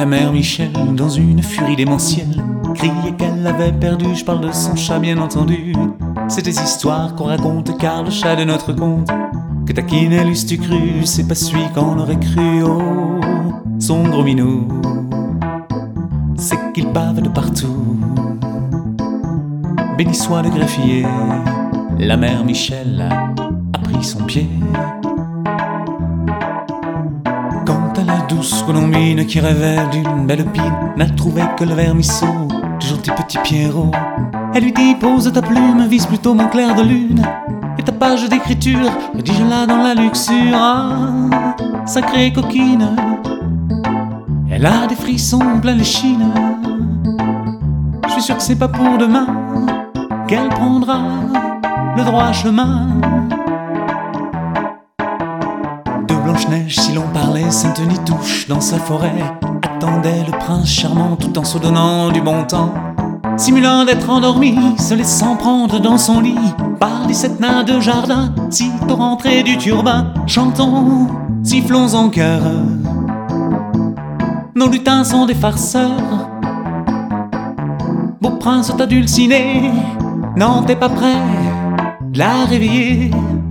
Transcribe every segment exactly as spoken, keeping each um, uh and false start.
la mère Michel dans une furie démentielle, criait qu'elle avait perdu, je parle de son chat bien entendu. C'est des histoires qu'on raconte car le chat de notre conte, que taquine tu cru, c'est pas celui qu'on aurait cru. Oh, son gros minou, c'est qu'il bave de partout. Béni soit le greffier, la mère Michel a pris son pied. Quant à la douce colombine qui rêvait d'une belle pine, n'a trouvé que le vermisseau du gentil petit Pierrot. Elle lui dit: pose ta plume, vise plutôt mon clair de lune, et ta page d'écriture, rédige-la dans la luxure. Ah, sacrée coquine, elle a des frissons plein l'échine. Je suis sûr que c'est pas pour demain qu'elle prendra le droit chemin. De Blanche-Neige, si l'on parlait, Sainte-Nitouche dans sa forêt attendait le prince charmant tout en se donnant du bon temps, simulant d'être endormi, se laissant prendre dans son lit par les sept nains de jardin. Sitôt rentrés du turbin, chantons, sifflons en chœur. Nos lutins sont des farceurs. Beau prince, t'as dulciné, non t'es pas prêt de la réveiller.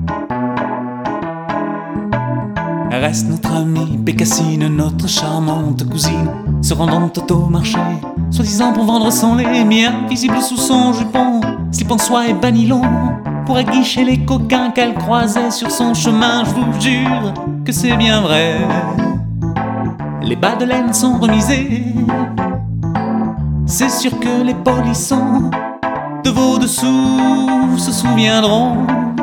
Reste notre amie Bécassine, notre charmante cousine, se rendant au marché, soi-disant pour vendre son lait, bien visible sous son jupon, slip en soie et banilon, pour aguicher les coquins qu'elle croisait sur son chemin. Je vous jure que c'est bien vrai, les bas de laine sont remisés. C'est sûr que les polissons de vos dessous se souviendront.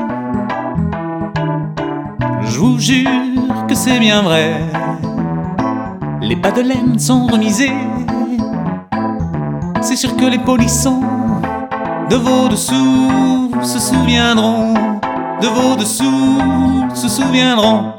Je vous jure que c'est bien vrai, les bas de laine sont remisés. C'est sûr que les polissons de vos dessous se souviendront, de vos dessous se souviendront.